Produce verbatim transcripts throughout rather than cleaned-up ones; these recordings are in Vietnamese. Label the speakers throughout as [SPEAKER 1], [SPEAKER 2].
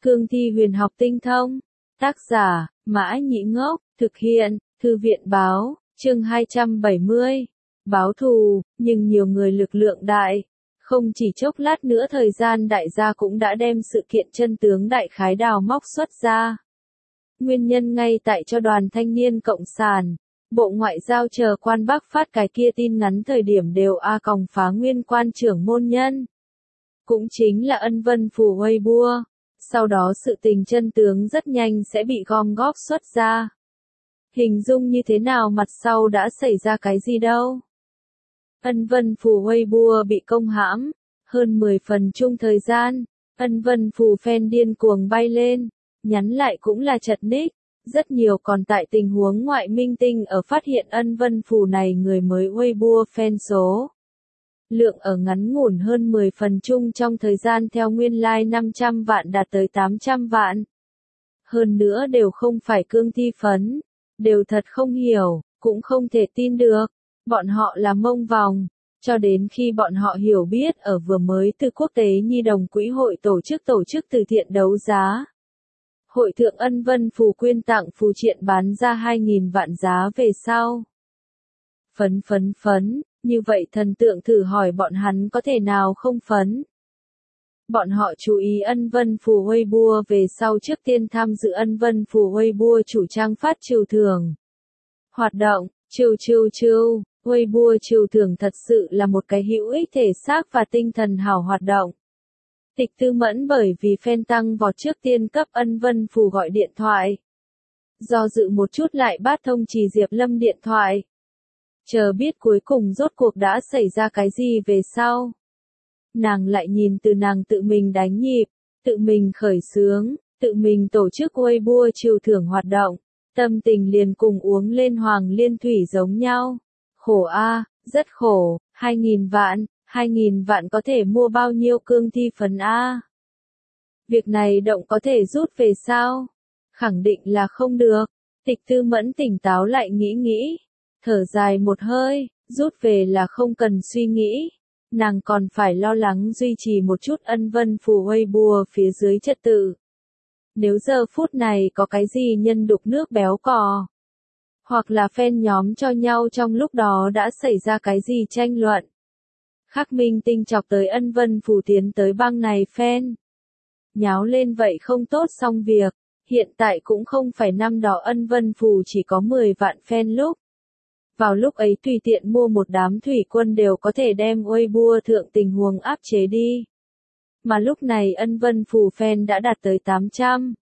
[SPEAKER 1] Cương thi huyền học tinh thông. Tác giả, Mã Nhĩ Ngốc, thực hiện, Thư viện Báo, chương hai trăm bảy mươi. Báo thù, nhưng nhiều người lực lượng đại. Không chỉ chốc lát nữa thời gian đại gia cũng đã đem sự kiện chân tướng đại khái đào móc xuất ra. Nguyên nhân ngay tại cho đoàn thanh niên cộng sản, Bộ Ngoại giao chờ quan Bắc phát cái kia tin ngắn thời điểm đều a còng phá nguyên quan trưởng môn nhân. Cũng chính là Ân Vân Phủ Weibo. Sau đó sự tình chân tướng rất nhanh sẽ bị gom góp xuất ra. Hình dung như thế nào mặt sau đã xảy ra cái gì đâu. Ân Vân Phủ Weibo bị công hãm, hơn mười phần chung thời gian, Ân Vân Phủ fan điên cuồng bay lên, nhắn lại cũng là chật ních, rất nhiều còn tại tình huống ngoại minh tinh ở phát hiện Ân Vân Phủ này người mới Weibo fan số. Lượng ở ngắn ngủn hơn mười phần chung trong thời gian theo nguyên lai like năm trăm vạn đạt tới tám trăm vạn. Hơn nữa đều không phải cương thi phấn, đều thật không hiểu, cũng không thể tin được, bọn họ là mông vòng, cho đến khi bọn họ hiểu biết ở vừa mới từ quốc tế nhi đồng quỹ hội tổ chức tổ chức từ thiện đấu giá. Hội thượng Ân Vân Phù quyên tặng phù triện bán ra hai nghìn vạn giá về sau. Phấn phấn phấn. Như vậy thần tượng thử hỏi bọn hắn có thể nào không phấn. Bọn họ chú ý Ân Vân Phủ Weibo về sau trước tiên tham dự Ân Vân Phủ Weibo chủ trang phát trừu thưởng. Hoạt động, trừu trừu trừu, Weibo trừu thưởng thật sự là một cái hữu ích thể xác và tinh thần hảo hoạt động. Tịch Tư Mẫn bởi vì fan tăng vọt trước tiên cấp Ân Vân Phủ gọi điện thoại. Do dự một chút lại bắt thông trì Diệp Lâm điện thoại. Chờ biết cuối cùng rốt cuộc đã xảy ra cái gì về sau. Nàng lại nhìn từ nàng tự mình đánh nhịp, tự mình khởi xướng, tự mình tổ chức Weibo trừu thưởng hoạt động, tâm tình liền cùng uống lên hoàng liên thủy giống nhau. Khổ a, rất khổ, hai nghìn vạn, hai nghìn vạn có thể mua bao nhiêu cương thi phấn a? Việc này động có thể rút về sao? Khẳng định là không được. Tịch Tư Mẫn tỉnh táo lại nghĩ nghĩ. Thở dài một hơi, rút về là không cần suy nghĩ. Nàng còn phải lo lắng duy trì một chút Ân Vân Phủ Weibo phía dưới trật tự. Nếu giờ phút này có cái gì nhân đục nước béo cò, hoặc là fan nhóm cho nhau trong lúc đó đã xảy ra cái gì tranh luận. Khắc Minh Tinh chọc tới Ân Vân Phủ tiến tới băng này fan. Nháo lên vậy không tốt xong việc, hiện tại cũng không phải năm đó Ân Vân Phủ chỉ có mười vạn fan lúc. Vào lúc ấy tùy tiện mua một đám thủy quân đều có thể đem Weibo thượng tình huống áp chế đi. Mà lúc này Ân Vân Phủ fan đã đạt tới tám trăm.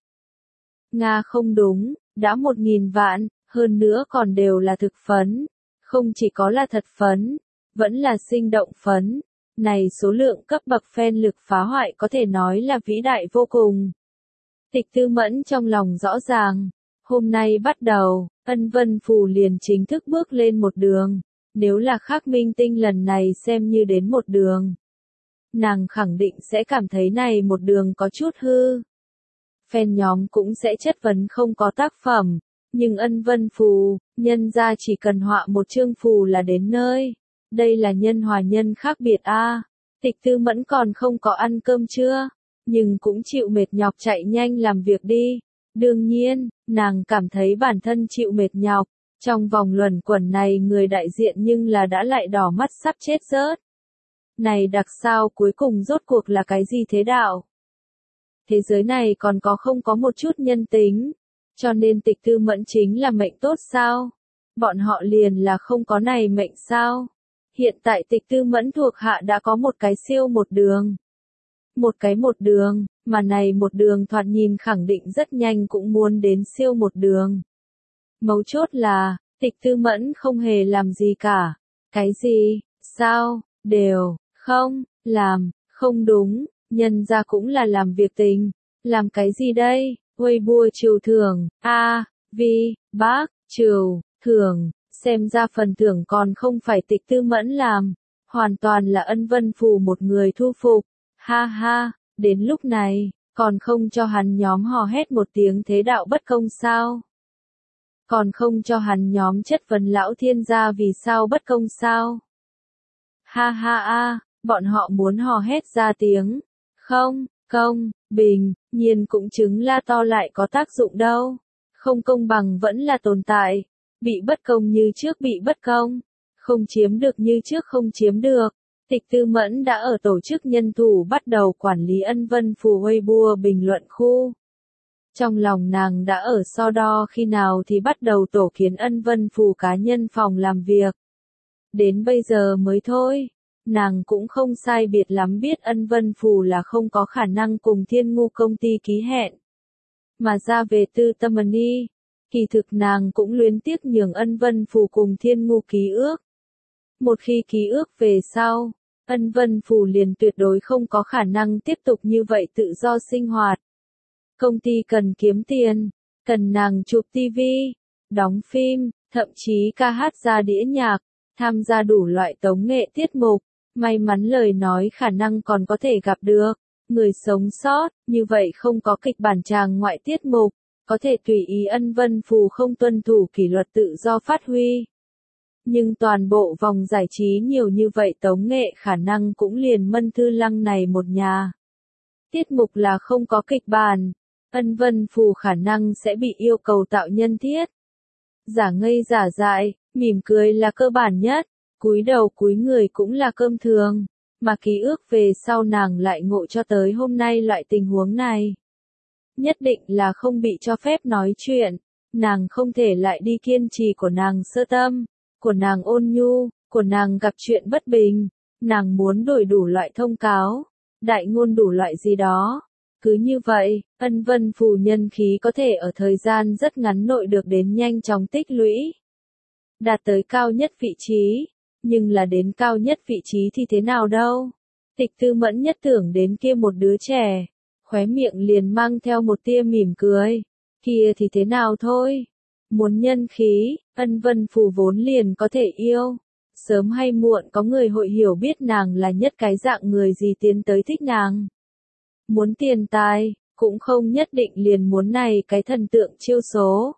[SPEAKER 1] Nga không đúng, đã một nghìn vạn, hơn nữa còn đều là thực phấn. Không chỉ có là thật phấn, vẫn là sinh động phấn. Này số lượng cấp bậc fan lực phá hoại có thể nói là vĩ đại vô cùng. Tịch Tư Mẫn trong lòng rõ ràng. Hôm nay bắt đầu, Ân Vân Phủ liền chính thức bước lên một đường. Nếu là Khắc Minh Tinh lần này xem như đến một đường, nàng khẳng định sẽ cảm thấy này một đường có chút hư. Fan nhóm cũng sẽ chất vấn không có tác phẩm. Nhưng Ân Vân Phủ, nhân ra chỉ cần họa một chương phù là đến nơi. Đây là nhân hòa nhân khác biệt a. À. Tịch Tư Mẫn còn không có ăn cơm chưa, nhưng cũng chịu mệt nhọc chạy nhanh làm việc đi. Đương nhiên, nàng cảm thấy bản thân chịu mệt nhọc, trong vòng luẩn quẩn này người đại diện nhưng là đã lại đỏ mắt sắp chết rớt. Này đặc sao cuối cùng rốt cuộc là cái gì thế đạo? Thế giới này còn có không có một chút nhân tính, cho nên Tịch Tư Mẫn chính là mệnh tốt sao? Bọn họ liền là không có này mệnh sao? Hiện tại Tịch Tư Mẫn thuộc hạ đã có một cái siêu một đường. Một cái một đường, mà này một đường thoạt nhìn khẳng định rất nhanh cũng muốn đến siêu một đường. Mấu chốt là, Tịch Tư Mẫn không hề làm gì cả. Cái gì, sao, đều, không, làm, không đúng, nhân ra cũng là làm việc tình. Làm cái gì đây, Weibo trừu thưởng, a, vi, bác, trừu, thưởng, xem ra phần thưởng còn không phải Tịch Tư Mẫn làm. Hoàn toàn là Ân Vân Phủ một người thu phục. Ha ha, đến lúc này, còn không cho hắn nhóm hò hét một tiếng thế đạo bất công sao? Còn không cho hắn nhóm chất vấn lão thiên gia vì sao bất công sao? Ha ha a, bọn họ muốn hò hét ra tiếng. Không, Công, bình, nhiên cũng chứng la to lại có tác dụng đâu. Không công bằng vẫn là tồn tại. Bị bất công như trước bị bất công. Không chiếm được như trước không chiếm được. Tịch Tư Mẫn đã ở tổ chức nhân thủ bắt đầu quản lý Ân Vân Phù Weibo bình luận khu. Trong lòng nàng đã ở so đo khi nào thì bắt đầu tổ kiến Ân Vân Phù cá nhân phòng làm việc. Đến bây giờ mới thôi. Nàng cũng không sai biệt lắm biết Ân Vân Phù là không có khả năng cùng Thiên Ngu công ty ký hẹn. Mà ra về Tư Tâm Ni, kỳ thực nàng cũng luyến tiếc nhường Ân Vân Phù cùng Thiên Ngu ký ước. Một khi ký ước về sau, Ân Vân Phù liền tuyệt đối không có khả năng tiếp tục như vậy tự do sinh hoạt. Công ty cần kiếm tiền, cần nàng chụp tivi, đóng phim, thậm chí ca hát ra đĩa nhạc, tham gia đủ loại tống nghệ tiết mục. May mắn lời nói khả năng còn có thể gặp được người sống sót, như vậy không có kịch bản tràng ngoại tiết mục, có thể tùy ý Ân Vân Phù không tuân thủ kỷ luật tự do phát huy. Nhưng toàn bộ vòng giải trí nhiều như vậy tống nghệ khả năng cũng liền Mân Thư Lăng này một nhà. Tiết mục là không có kịch bản, Ân Vân Phù khả năng sẽ bị yêu cầu tạo nhân thiết. Giả ngây giả dại, mỉm cười là cơ bản nhất. Cúi đầu cúi người cũng là cơm thường, mà ký ước về sau nàng lại ngộ cho tới hôm nay loại tình huống này. Nhất định là không bị cho phép nói chuyện, nàng không thể lại đi kiên trì của nàng sơ tâm, của nàng ôn nhu, của nàng gặp chuyện bất bình, nàng muốn đổi đủ loại thông cáo, đại ngôn đủ loại gì đó. Cứ như vậy, Ân Vân Phù nhân khí có thể ở thời gian rất ngắn nội được đến nhanh chóng tích lũy, đạt tới cao nhất vị trí. Nhưng là đến cao nhất vị trí thì thế nào đâu. Tịch Tư Mẫn nhất tưởng đến kia một đứa trẻ, khóe miệng liền mang theo một tia mỉm cười. Kia thì thế nào thôi. Muốn nhân khí, Ân Vân Phù vốn liền có thể yêu. Sớm hay muộn có người hội hiểu biết nàng là nhất cái dạng người gì tiến tới thích nàng. Muốn tiền tài, cũng không nhất định liền muốn này cái thần tượng chiêu số.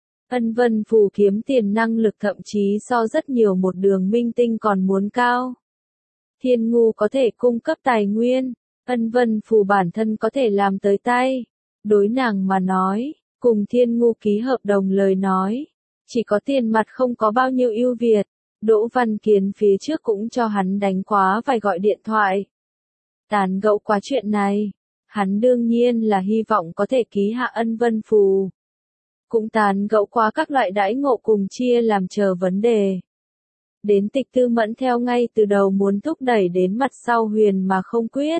[SPEAKER 1] Ân Vân Phù kiếm tiền năng lực thậm chí so rất nhiều một đường minh tinh còn muốn cao. Thiên Ngu có thể cung cấp tài nguyên, Ân Vân Phù bản thân có thể làm tới tay. Đối nàng mà nói, cùng Thiên Ngu ký hợp đồng lời nói, chỉ có tiền mặt không có bao nhiêu ưu việt. Đỗ Văn Kiến phía trước cũng cho hắn đánh quá vài gọi điện thoại. Tán gẫu quá chuyện này, hắn đương nhiên là hy vọng có thể ký hạ Ân Vân Phù. Cũng tán gẫu qua các loại đãi ngộ cùng chia làm chờ vấn đề. Đến Tịch Tư Mẫn theo ngay từ đầu muốn thúc đẩy đến mặt sau Huyền mà không quyết.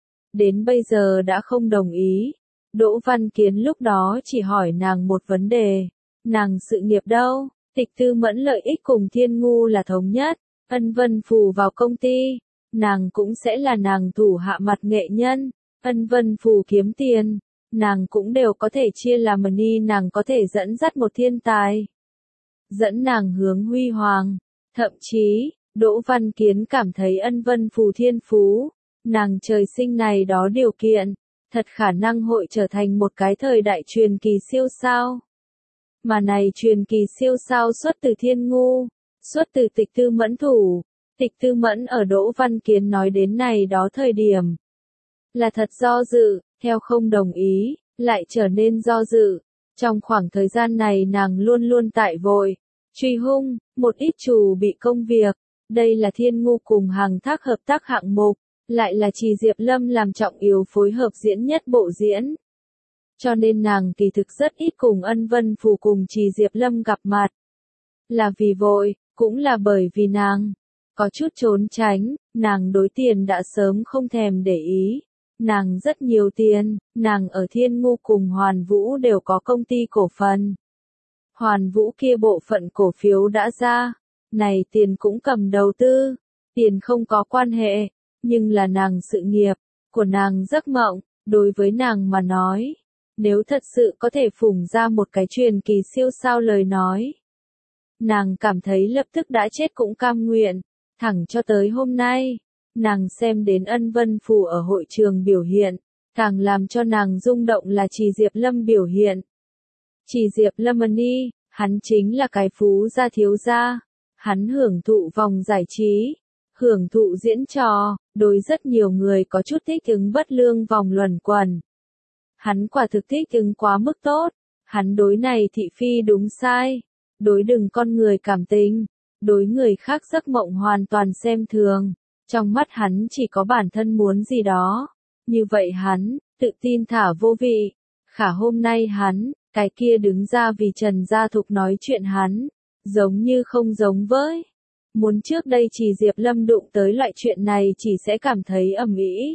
[SPEAKER 1] Đến bây giờ đã không đồng ý. Đỗ Văn Kiến lúc đó chỉ hỏi nàng một vấn đề. Nàng sự nghiệp đâu? Tịch Tư Mẫn lợi ích cùng Thiên Ngu là thống nhất. Ân Vân Phù vào công ty, nàng cũng sẽ là nàng thủ hạ mặt nghệ nhân. Ân Vân Phù kiếm tiền, nàng cũng đều có thể chia làm money, nàng có thể dẫn dắt một thiên tài, dẫn nàng hướng huy hoàng. Thậm chí, Đỗ Văn Kiến cảm thấy Ân Vân Phù thiên phú, nàng trời sinh này đó điều kiện, thật khả năng hội trở thành một cái thời đại truyền kỳ siêu sao. Mà này truyền kỳ siêu sao xuất từ Thiên Ngu, xuất từ Tịch Tư Mẫn thủ. Tịch Tư Mẫn ở Đỗ Văn Kiến nói đến này đó thời điểm, là thật do dự, theo không đồng ý, lại trở nên do dự. Trong khoảng thời gian này nàng luôn luôn tại vội, truy hung, một ít chủ bị công việc. Đây là Thiên Ngu cùng Hàng Thác hợp tác hạng mục, lại là Trì Diệp Lâm làm trọng yếu phối hợp diễn nhất bộ diễn. Cho nên nàng kỳ thực rất ít cùng Ân Vân Phù cùng Trì Diệp Lâm gặp mặt. Là vì vội, cũng là bởi vì nàng có chút trốn tránh, nàng đối tiền đã sớm không thèm để ý. Nàng rất nhiều tiền, nàng ở Thiên Ngu cùng Hoàn Vũ đều có công ty cổ phần. Hoàn Vũ kia bộ phận cổ phiếu đã ra, này tiền cũng cầm đầu tư, tiền không có quan hệ, nhưng là nàng sự nghiệp, của nàng giấc mộng, đối với nàng mà nói, nếu thật sự có thể phủng ra một cái truyền kỳ siêu sao lời nói. Nàng cảm thấy lập tức đã chết cũng cam nguyện, thẳng cho tới hôm nay. Nàng xem đến Ân Vân Phù ở hội trường biểu hiện, càng làm cho nàng rung động là Trì Diệp Lâm biểu hiện. Trì Diệp Lâm Ni, hắn chính là cái phú gia thiếu gia, hắn hưởng thụ vòng giải trí, hưởng thụ diễn trò, đối rất nhiều người có chút thích ứng bất lương vòng luẩn quẩn. Hắn quả thực thích ứng quá mức tốt, hắn đối này thị phi đúng sai, đối đừng con người cảm tình, đối người khác giấc mộng hoàn toàn xem thường, trong mắt hắn chỉ có bản thân muốn gì đó, như vậy hắn, tự tin thả vô vị, khả hôm nay hắn, cái kia đứng ra vì Trần Gia Thục nói chuyện hắn, giống như không giống với. Muốn trước đây chỉ Diệp Lâm đụng tới loại chuyện này chỉ sẽ cảm thấy ầm ĩ.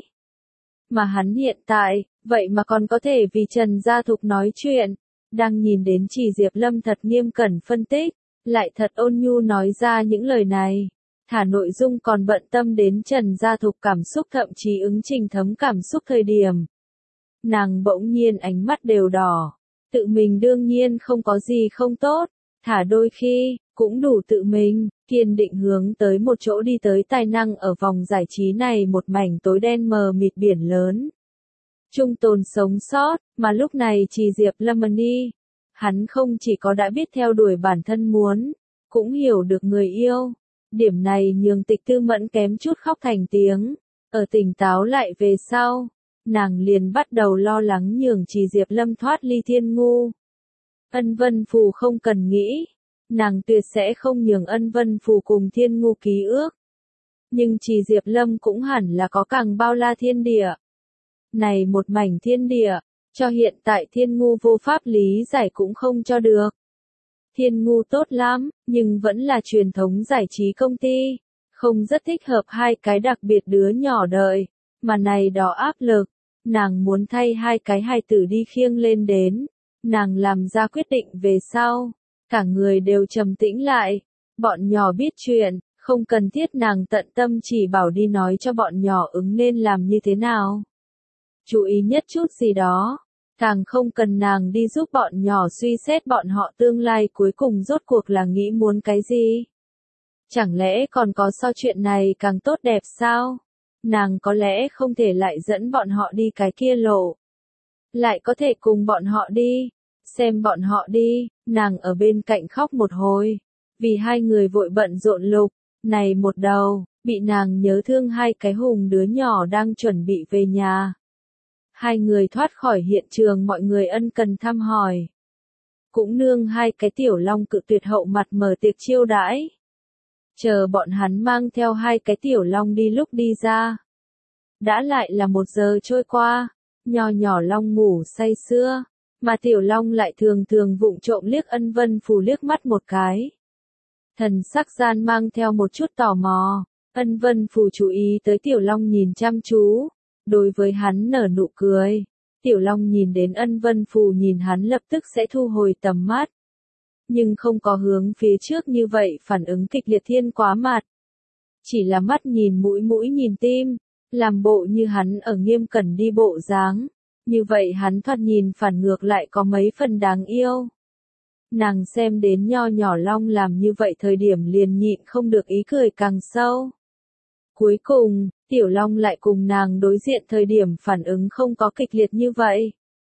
[SPEAKER 1] Mà hắn hiện tại, vậy mà còn có thể vì Trần Gia Thục nói chuyện, đang nhìn đến chỉ Diệp Lâm thật nghiêm cẩn phân tích, lại thật ôn nhu nói ra những lời này. Thả nội dung còn bận tâm đến Trần Gia Thục cảm xúc thậm chí ứng trình thấm cảm xúc thời điểm. Nàng bỗng nhiên ánh mắt đều đỏ, tự mình đương nhiên không có gì không tốt, thả đôi khi, cũng đủ tự mình, kiên định hướng tới một chỗ đi tới tài năng ở vòng giải trí này một mảnh tối đen mờ mịt biển lớn. Trung tồn sống sót, mà lúc này chỉ Diệp Lâm đi. Hắn không chỉ có đã biết theo đuổi bản thân muốn, cũng hiểu được người yêu. Điểm này nhường Tịch Tư Mẫn kém chút khóc thành tiếng. Ở tỉnh táo lại về sau, nàng liền bắt đầu lo lắng nhường chỉ Diệp Lâm thoát ly Thiên Ngu. Ân Vân Phù không cần nghĩ, nàng tuyệt sẽ không nhường Ân Vân Phù cùng Thiên Ngu ký ước. Nhưng chỉ Diệp Lâm cũng hẳn là có càng bao la thiên địa. Này một mảnh thiên địa, cho hiện tại Thiên Ngu vô pháp lý giải cũng không cho được. Thiên Ngu tốt lắm, nhưng vẫn là truyền thống giải trí công ty, không rất thích hợp hai cái đặc biệt đứa nhỏ đợi, mà này đó áp lực, nàng muốn thay hai cái hài tử đi khiêng lên đến, nàng làm ra quyết định về sau, cả người đều trầm tĩnh lại, bọn nhỏ biết chuyện, không cần thiết nàng tận tâm chỉ bảo đi nói cho bọn nhỏ ứng nên làm như thế nào. Chú ý nhất chút gì đó. Càng không cần nàng đi giúp bọn nhỏ suy xét bọn họ tương lai cuối cùng rốt cuộc là nghĩ muốn cái gì. Chẳng lẽ còn có so chuyện này càng tốt đẹp sao? Nàng có lẽ không thể lại dẫn bọn họ đi cái kia lộ. Lại có thể cùng bọn họ đi. Xem bọn họ đi, nàng ở bên cạnh khóc một hồi. Vì hai người vội bận rộn lục, này một đầu, bị nàng nhớ thương hai cái hùng đứa nhỏ đang chuẩn bị về nhà. Hai người thoát khỏi hiện trường mọi người ân cần thăm hỏi. Cũng nương hai cái tiểu long cự tuyệt hậu mặt mở tiệc chiêu đãi. Chờ bọn hắn mang theo hai cái tiểu long đi lúc đi ra. Đã lại là một giờ trôi qua, nho nhỏ long ngủ say sưa, mà tiểu long lại thường thường vụng trộm liếc Ân Vân Phù liếc mắt một cái. Thần sắc gian mang theo một chút tò mò, Ân Vân Phù chú ý tới tiểu long nhìn chăm chú. Đối với hắn nở nụ cười, Tiểu Long nhìn đến Ân Vân Phù nhìn hắn lập tức sẽ thu hồi tầm mắt. Nhưng không có hướng phía trước như vậy phản ứng kịch liệt thiên quá mặt. Chỉ là mắt nhìn mũi mũi nhìn tim, làm bộ như hắn ở nghiêm cẩn đi bộ dáng. Như vậy hắn thoạt nhìn phản ngược lại có mấy phần đáng yêu. Nàng xem đến nho nhỏ Long làm như vậy thời điểm liền nhịn không được ý cười càng sâu. Cuối cùng, Tiểu Long lại cùng nàng đối diện thời điểm phản ứng không có kịch liệt như vậy.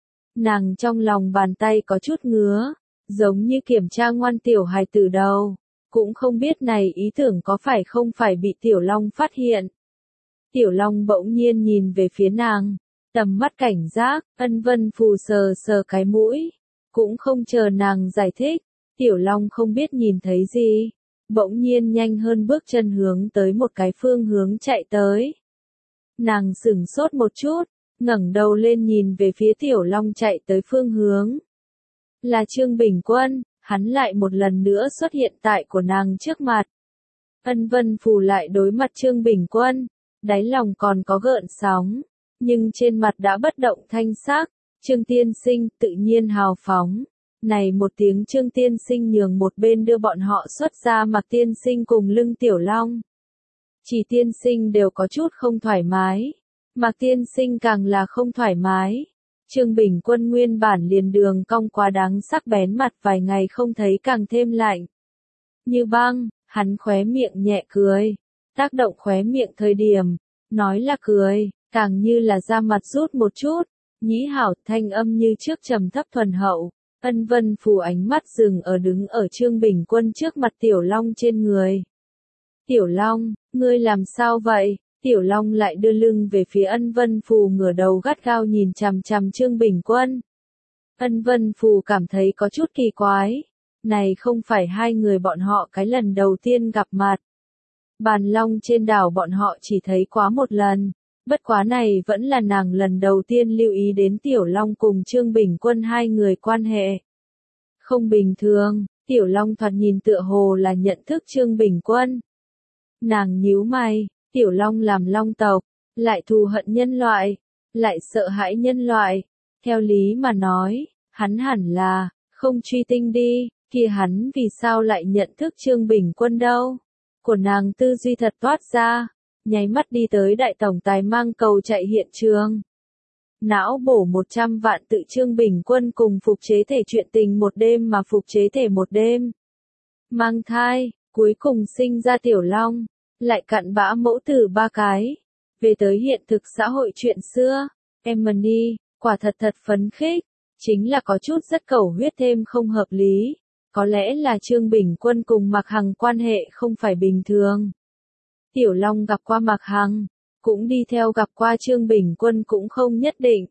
[SPEAKER 1] Nàng trong lòng bàn tay có chút ngứa, giống như kiểm tra ngoan tiểu hài tử đầu, cũng không biết này ý tưởng có phải không phải bị Tiểu Long phát hiện. Tiểu Long bỗng nhiên nhìn về phía nàng, tầm mắt cảnh giác, Ân Vân Phù sờ sờ cái mũi, cũng không chờ nàng giải thích, Tiểu Long không biết nhìn thấy gì. Bỗng nhiên nhanh hơn bước chân hướng tới một cái phương hướng chạy tới. Nàng sửng sốt một chút, ngẩng đầu lên nhìn về phía Tiểu Long chạy tới phương hướng. Là Trương Bình Quân, hắn lại một lần nữa xuất hiện tại của nàng trước mặt. Ân Vân Phù lại đối mặt Trương Bình Quân, đáy lòng còn có gợn sóng, nhưng trên mặt đã bất động thanh sắc. Trương Tiên Sinh tự nhiên hào phóng. Này một tiếng Trương Tiên Sinh nhường một bên đưa bọn họ xuất ra Mạc Tiên Sinh cùng lưng Tiểu Long. Chỉ Tiên Sinh đều có chút không thoải mái. Mạc Tiên Sinh càng là không thoải mái. Trương Bình Quân nguyên bản liền đường cong quá đáng sắc bén mặt vài ngày không thấy càng thêm lạnh. Như băng, hắn khóe miệng nhẹ cười. Tác động khóe miệng thời điểm, nói là cười, càng như là ra mặt rút một chút. Nhĩ hảo thanh âm như trước trầm thấp thuần hậu. Ân Vân Phù ánh mắt dừng ở đứng ở Trương Bình Quân trước mặt Tiểu Long trên người. Tiểu Long, ngươi làm sao vậy? Tiểu Long lại đưa lưng về phía Ân Vân Phù ngửa đầu gắt gao nhìn chằm chằm Trương Bình Quân. Ân Vân Phù cảm thấy có chút kỳ quái. Này không phải hai người bọn họ cái lần đầu tiên gặp mặt. Bàn long trên đảo bọn họ chỉ thấy quá một lần. Bất quá này vẫn là nàng lần đầu tiên lưu ý đến Tiểu Long cùng Trương Bình Quân hai người quan hệ. Không bình thường, Tiểu Long thoạt nhìn tựa hồ là nhận thức Trương Bình Quân. Nàng nhíu mày, Tiểu Long làm long tộc, lại thù hận nhân loại, lại sợ hãi nhân loại. Theo lý mà nói, hắn hẳn là, không truy tinh đi, kia hắn vì sao lại nhận thức Trương Bình Quân đâu. Của nàng tư duy thật toát ra, nháy mắt đi tới đại tổng tài mang cầu chạy hiện trường. Não bổ một trăm vạn tự Trương Bình Quân cùng phục chế thể chuyện tình một đêm mà phục chế thể một đêm. Mang thai, cuối cùng sinh ra Tiểu Long, lại cặn bã mẫu tử ba cái. Về tới hiện thực xã hội chuyện xưa, Emily, quả thật thật phấn khích, chính là có chút rất cầu huyết thêm không hợp lý. Có lẽ là Trương Bình Quân cùng Mạc Hằng quan hệ không phải bình thường. Tiểu Long gặp qua Mạc Hằng, cũng đi theo gặp qua Trương Bình Quân cũng không nhất định.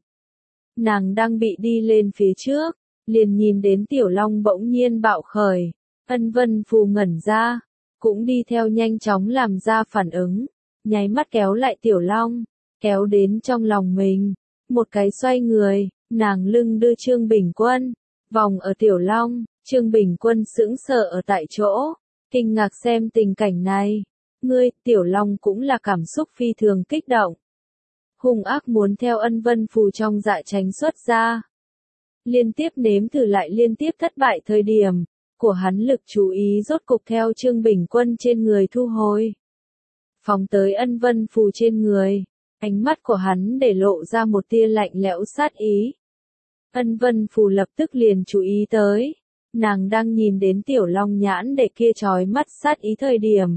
[SPEAKER 1] Nàng đang bị đi lên phía trước, liền nhìn đến Tiểu Long bỗng nhiên bạo khởi. Ân Vân Phù ngẩn ra, cũng đi theo nhanh chóng làm ra phản ứng, nháy mắt kéo lại Tiểu Long, kéo đến trong lòng mình. Một cái xoay người, nàng lưng đưa Trương Bình Quân, vòng ở Tiểu Long. Trương Bình Quân sững sờ ở tại chỗ, kinh ngạc xem tình cảnh này. Ngươi, Tiểu Long cũng là cảm xúc phi thường kích động. Hung ác muốn theo Ân Vân Phù trong dạ tránh xuất ra. Liên tiếp nếm thử lại liên tiếp thất bại thời điểm, của hắn lực chú ý rốt cục theo Trương Bình Quân trên người thu hồi. Phóng tới Ân Vân Phù trên người, ánh mắt của hắn để lộ ra một tia lạnh lẽo sát ý. Ân Vân Phù lập tức liền chú ý tới. Nàng đang nhìn đến Tiểu Long nhãn để kia trói mắt sát ý thời điểm.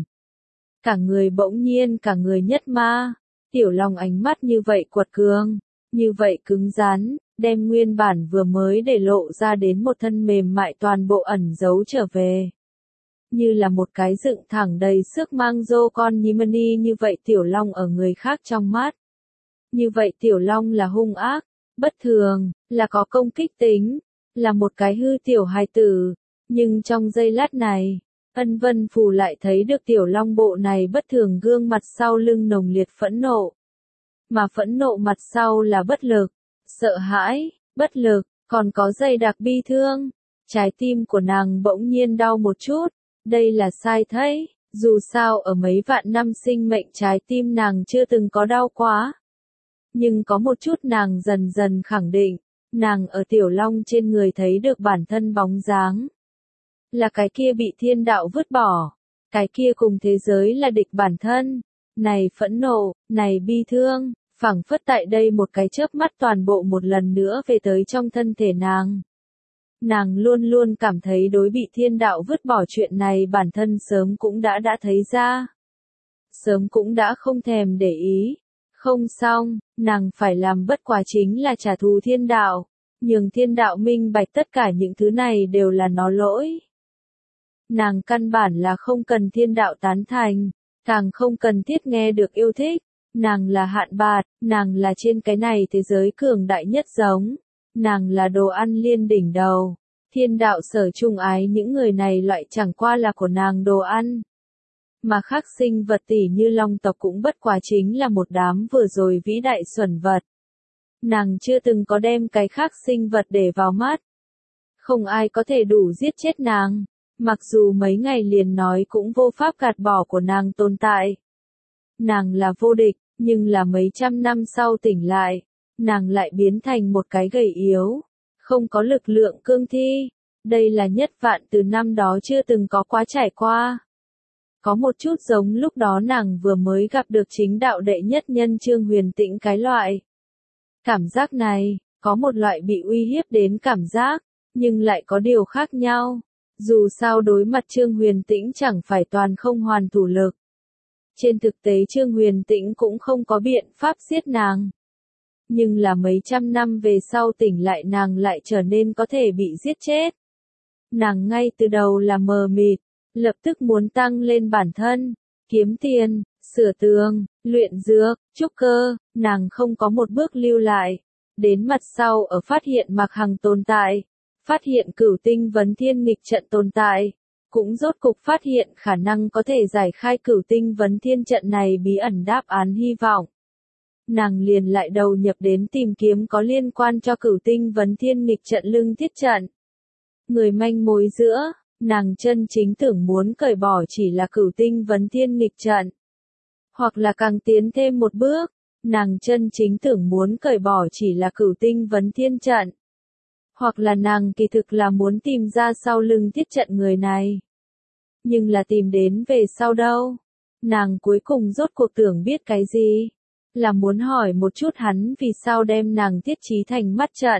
[SPEAKER 1] Cả người bỗng nhiên cả người nhất ma. Tiểu Long ánh mắt như vậy quật cường, như vậy cứng rắn, đem nguyên bản vừa mới để lộ ra đến một thân mềm mại toàn bộ ẩn giấu trở về. Như là một cái dựng thẳng đầy sức mang rô con nhí mani như vậy Tiểu Long ở người khác trong mắt. Như vậy Tiểu Long là hung ác, bất thường, là có công kích tính. Là một cái hư tiểu hài tử, nhưng trong giây lát này, Ân Vân Phù lại thấy được Tiểu Long bộ này bất thường gương mặt sau lưng nồng liệt phẫn nộ. Mà phẫn nộ mặt sau là bất lực, sợ hãi, bất lực, còn có dày đặc bi thương. Trái tim của nàng bỗng nhiên đau một chút, đây là sai thấy, dù sao ở mấy vạn năm sinh mệnh trái tim nàng chưa từng có đau quá. Nhưng có một chút nàng dần dần khẳng định. Nàng ở Tiểu Long trên người thấy được bản thân bóng dáng. Là cái kia bị thiên đạo vứt bỏ. Cái kia cùng thế giới là địch bản thân. Này phẫn nộ, này bi thương, phảng phất tại đây một cái chớp mắt toàn bộ một lần nữa về tới trong thân thể nàng. Nàng luôn luôn cảm thấy đối bị thiên đạo vứt bỏ chuyện này bản thân sớm cũng đã đã thấy ra. Sớm cũng đã không thèm để ý. Không xong, nàng phải làm bất quá chính là trả thù thiên đạo, nhường thiên đạo minh bạch tất cả những thứ này đều là nó lỗi. Nàng căn bản là không cần thiên đạo tán thành, càng không cần thiết nghe được yêu thích, nàng là hạn bạt, nàng là trên cái này thế giới cường đại nhất giống, nàng là đồ ăn liên đỉnh đầu, thiên đạo sở trung ái những người này loại chẳng qua là của nàng đồ ăn. Mà khác sinh vật tỷ như long tộc cũng bất quá chính là một đám vừa rồi vĩ đại xuẩn vật. Nàng chưa từng có đem cái khác sinh vật để vào mắt. Không ai có thể đủ giết chết nàng, mặc dù mấy ngày liền nói cũng vô pháp gạt bỏ của nàng tồn tại. Nàng là vô địch, nhưng là mấy trăm năm sau tỉnh lại, nàng lại biến thành một cái gầy yếu, không có lực lượng cương thi. Đây là nhất vạn từ năm đó chưa từng có quá trải qua. Có một chút giống lúc đó nàng vừa mới gặp được chính đạo đệ nhất nhân Trương Huyền Tĩnh cái loại. Cảm giác này, có một loại bị uy hiếp đến cảm giác, nhưng lại có điều khác nhau. Dù sao đối mặt Trương Huyền Tĩnh chẳng phải toàn không hoàn thủ lực. Trên thực tế Trương Huyền Tĩnh cũng không có biện pháp giết nàng. Nhưng là mấy trăm năm về sau tỉnh lại nàng lại trở nên có thể bị giết chết. Nàng ngay từ đầu là mờ mịt. Lập tức muốn tăng lên bản thân, kiếm tiền, sửa tường, luyện dược, trúc cơ, nàng không có một bước lưu lại. Đến mặt sau ở phát hiện Mạc Hằng tồn tại, phát hiện Cửu Tinh Vấn Thiên nghịch trận tồn tại, cũng rốt cục phát hiện khả năng có thể giải khai Cửu Tinh Vấn Thiên trận này bí ẩn đáp án hy vọng. Nàng liền lại đầu nhập đến tìm kiếm có liên quan cho Cửu Tinh Vấn Thiên nghịch trận lưng thiết trận. Người manh mối giữa, nàng chân chính tưởng muốn cởi bỏ chỉ là Cửu Tinh Vấn Thiên nghịch trận. Hoặc là càng tiến thêm một bước, nàng chân chính tưởng muốn cởi bỏ chỉ là Cửu Tinh Vấn Thiên trận. Hoặc là nàng kỳ thực là muốn tìm ra sau lưng thiết trận người này. Nhưng là tìm đến về sau đâu? Nàng cuối cùng rốt cuộc tưởng biết cái gì? Là muốn hỏi một chút hắn vì sao đem nàng thiết trí thành mắt trận.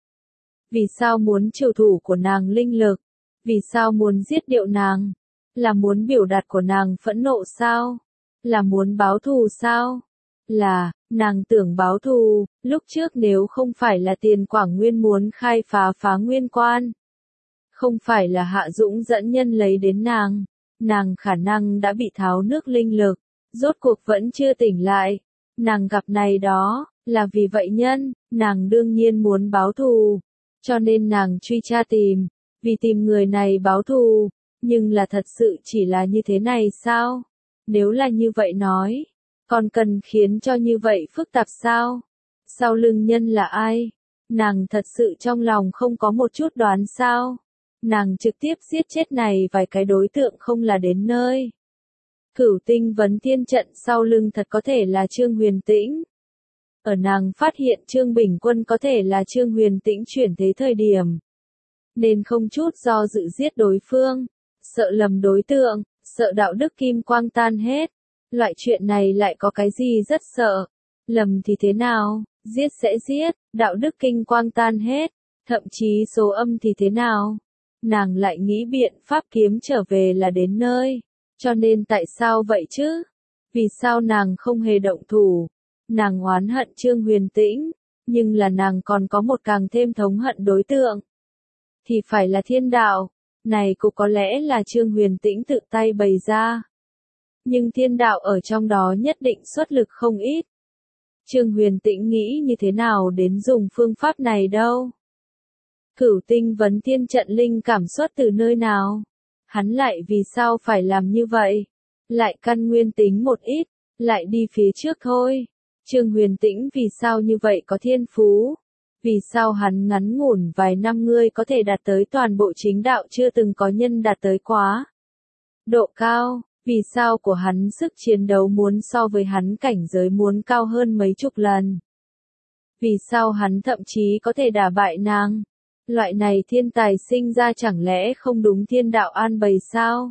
[SPEAKER 1] Vì sao muốn trừ thủ của nàng linh lực? Vì sao muốn giết điệu nàng? Là muốn biểu đạt của nàng phẫn nộ sao? Là muốn báo thù sao? Là, nàng tưởng báo thù, lúc trước nếu không phải là Tiền Quảng Nguyên muốn khai phá Phá Nguyên Quan. Không phải là Hạ Dũng dẫn nhân lấy đến nàng, nàng khả năng đã bị tháo nước linh lực, rốt cuộc vẫn chưa tỉnh lại. Nàng gặp này đó, là vì vậy nhân, nàng đương nhiên muốn báo thù, cho nên nàng truy tra tìm, vì tìm người này báo thù, nhưng là thật sự chỉ là như thế này sao? Nếu là như vậy nói, còn cần khiến cho như vậy phức tạp sao? Sau lưng nhân là ai? Nàng thật sự trong lòng không có một chút đoán sao? Nàng trực tiếp giết chết này vài cái đối tượng không là đến nơi. Cửu Tinh Vấn Thiên trận sau lưng thật có thể là Trương Huyền Tĩnh. Ở nàng phát hiện Trương Bình Quân có thể là Trương Huyền Tĩnh chuyển thế thời điểm. Nên không chút do dự giết đối phương, sợ lầm đối tượng, sợ đạo đức kim quang tan hết. Loại chuyện này lại có cái gì rất sợ. Lầm thì thế nào, giết sẽ giết, đạo đức kinh quang tan hết, thậm chí số âm thì thế nào. Nàng lại nghĩ biện pháp kiếm trở về là đến nơi. Cho nên tại sao vậy chứ? Vì sao nàng không hề động thủ? Nàng oán hận Trương Huyền Tĩnh, nhưng là nàng còn có một càng thêm thống hận đối tượng. Thì phải là thiên đạo, này cũng có lẽ là Trương Huyền Tĩnh tự tay bày ra. Nhưng thiên đạo ở trong đó nhất định xuất lực không ít. Trương Huyền Tĩnh nghĩ như thế nào đến dùng phương pháp này đâu? Cửu Tinh Vấn Thiên trận linh cảm xuất từ nơi nào? Hắn lại vì sao phải làm như vậy? Lại căn nguyên tính một ít, lại đi phía trước thôi. Trương Huyền Tĩnh vì sao như vậy có thiên phú? Vì sao hắn ngắn ngủn vài năm ngươi có thể đạt tới toàn bộ chính đạo chưa từng có nhân đạt tới quá? Độ cao, vì sao của hắn sức chiến đấu muốn so với hắn cảnh giới muốn cao hơn mấy chục lần? Vì sao hắn thậm chí có thể đả bại nàng? Loại này thiên tài sinh ra chẳng lẽ không đúng thiên đạo an bày sao?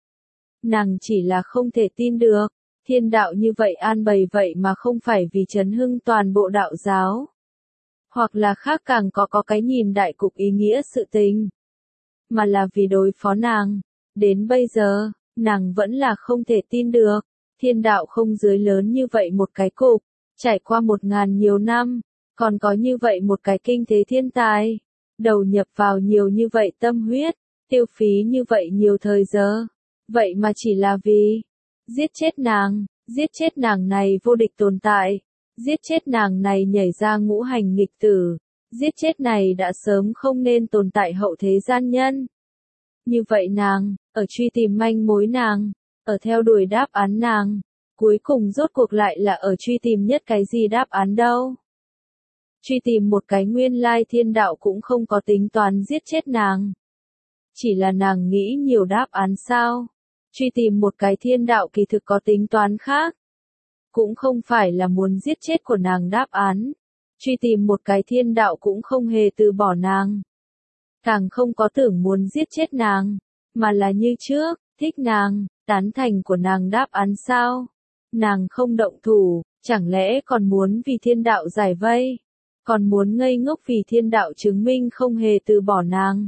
[SPEAKER 1] Nàng chỉ là không thể tin được, thiên đạo như vậy an bày vậy mà không phải vì chấn hưng toàn bộ đạo giáo. Hoặc là khác càng có có cái nhìn đại cục ý nghĩa sự tình. Mà là vì đối phó nàng. Đến bây giờ, nàng vẫn là không thể tin được, thiên đạo không dưới lớn như vậy một cái cục, trải qua một ngàn nhiều năm, còn có như vậy một cái kinh thế thiên tài. Đầu nhập vào nhiều như vậy tâm huyết, tiêu phí như vậy nhiều thời giờ, vậy mà chỉ là vì giết chết nàng, giết chết nàng này vô địch tồn tại, giết chết nàng này nhảy ra ngũ hành nghịch tử, giết chết này đã sớm không nên tồn tại hậu thế gian nhân. Như vậy nàng, ở truy tìm manh mối nàng, ở theo đuổi đáp án nàng, cuối cùng rốt cuộc lại là ở truy tìm nhất cái gì đáp án đâu. Truy tìm một cái nguyên lai thiên đạo cũng không có tính toán giết chết nàng. Chỉ là nàng nghĩ nhiều đáp án sao? Truy tìm một cái thiên đạo kỳ thực có tính toán khác. Cũng không phải là muốn giết chết của nàng đáp án. Truy tìm một cái thiên đạo cũng không hề từ bỏ nàng. Càng không có tưởng muốn giết chết nàng, mà là như trước, thích nàng, tán thành của nàng đáp án sao? Nàng không động thủ, chẳng lẽ còn muốn vì thiên đạo giải vây? Còn muốn ngây ngốc vì thiên đạo chứng minh không hề từ bỏ nàng.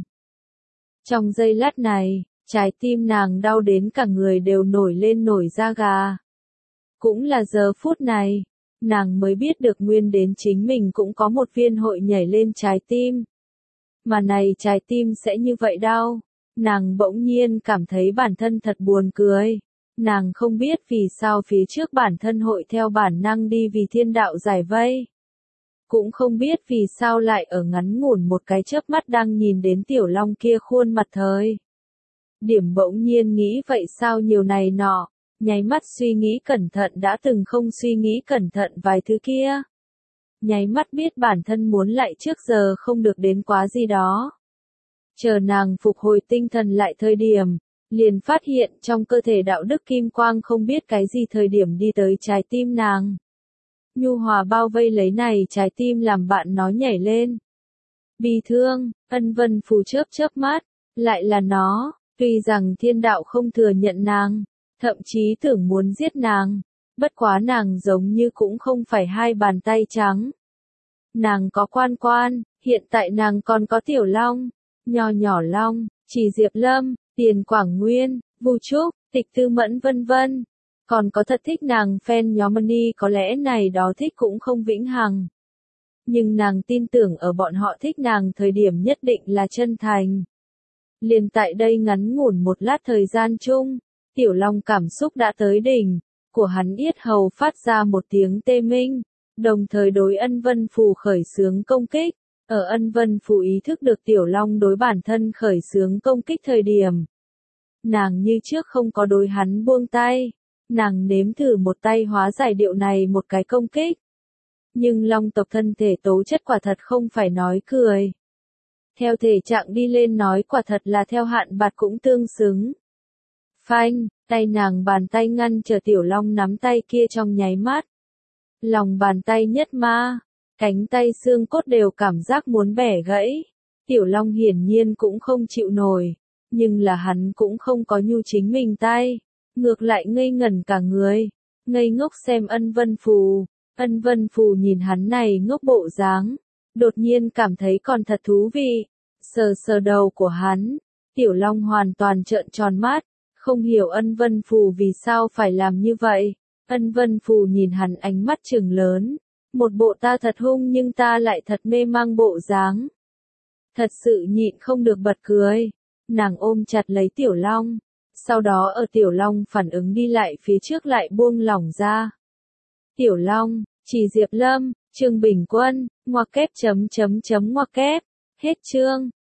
[SPEAKER 1] Trong giây lát này, trái tim nàng đau đến cả người đều nổi lên nổi da gà. Cũng là giờ phút này, nàng mới biết được nguyên đến chính mình cũng có một viên hội nhảy lên trái tim. Mà này trái tim sẽ như vậy đau, nàng bỗng nhiên cảm thấy bản thân thật buồn cười. Nàng không biết vì sao phía trước bản thân hội theo bản năng đi vì thiên đạo giải vây. Cũng không biết vì sao lại ở ngắn ngủn một cái chớp mắt đang nhìn đến tiểu long kia khuôn mặt thời. Điểm bỗng nhiên nghĩ vậy sao nhiều này nọ, nháy mắt suy nghĩ cẩn thận đã từng không suy nghĩ cẩn thận vài thứ kia. Nháy mắt biết bản thân muốn lại trước giờ không được đến quá gì đó. Chờ nàng phục hồi tinh thần lại thời điểm, liền phát hiện trong cơ thể đạo đức kim quang không biết cái gì thời điểm đi tới trái tim nàng. Nhu hòa bao vây lấy này trái tim làm bạn nó nhảy lên. Bi thương, ân vân phù chớp chớp mắt, lại là nó, tuy rằng thiên đạo không thừa nhận nàng, thậm chí tưởng muốn giết nàng, bất quá nàng giống như cũng không phải hai bàn tay trắng. Nàng có quan quan, hiện tại nàng còn có tiểu long, nho nhỏ long, chỉ Diệp Lâm, Tiền Quảng Nguyên, Vu Trúc, Tịch Tư Mẫn vân vân. Còn có thật thích nàng fan nhóm Money có lẽ này đó thích cũng không vĩnh hằng. Nhưng nàng tin tưởng ở bọn họ thích nàng thời điểm nhất định là chân thành. Liền tại đây ngắn ngủn một lát thời gian chung, tiểu long cảm xúc đã tới đỉnh, của hắn yết hầu phát ra một tiếng tê minh, đồng thời đối ân vân phù khởi xướng công kích. Ở ân vân phù ý thức được tiểu long đối bản thân khởi xướng công kích thời điểm. Nàng như trước không có đối hắn buông tay. Nàng nếm thử một tay hóa giải điệu này một cái công kích. Nhưng long tộc thân thể tố chất quả thật không phải nói cười. Theo thể trạng đi lên nói quả thật là theo hạn bạt cũng tương xứng. Phanh, tay nàng bàn tay ngăn chờ tiểu long nắm tay kia trong nháy mắt. Lòng bàn tay nhất ma, cánh tay xương cốt đều cảm giác muốn bẻ gãy. Tiểu long hiển nhiên cũng không chịu nổi, nhưng là hắn cũng không có nhu chính mình tay. Ngược lại ngây ngẩn cả người, ngây ngốc xem ân vân phù, ân vân phù nhìn hắn này ngốc bộ dáng, đột nhiên cảm thấy còn thật thú vị, sờ sờ đầu của hắn, tiểu long hoàn toàn trợn tròn mắt, không hiểu ân vân phù vì sao phải làm như vậy, ân vân phù nhìn hắn ánh mắt trừng lớn, một bộ ta thật hung nhưng ta lại thật mê mang bộ dáng, thật sự nhịn không được bật cười, nàng ôm chặt lấy tiểu long. Sau đó ở Tiểu Long phản ứng đi lại phía trước lại buông lỏng ra. Tiểu Long, chỉ Diệp Lâm, Trương Bình Quân, ngoặc kép chấm chấm chấm ngoặc kép, hết chương.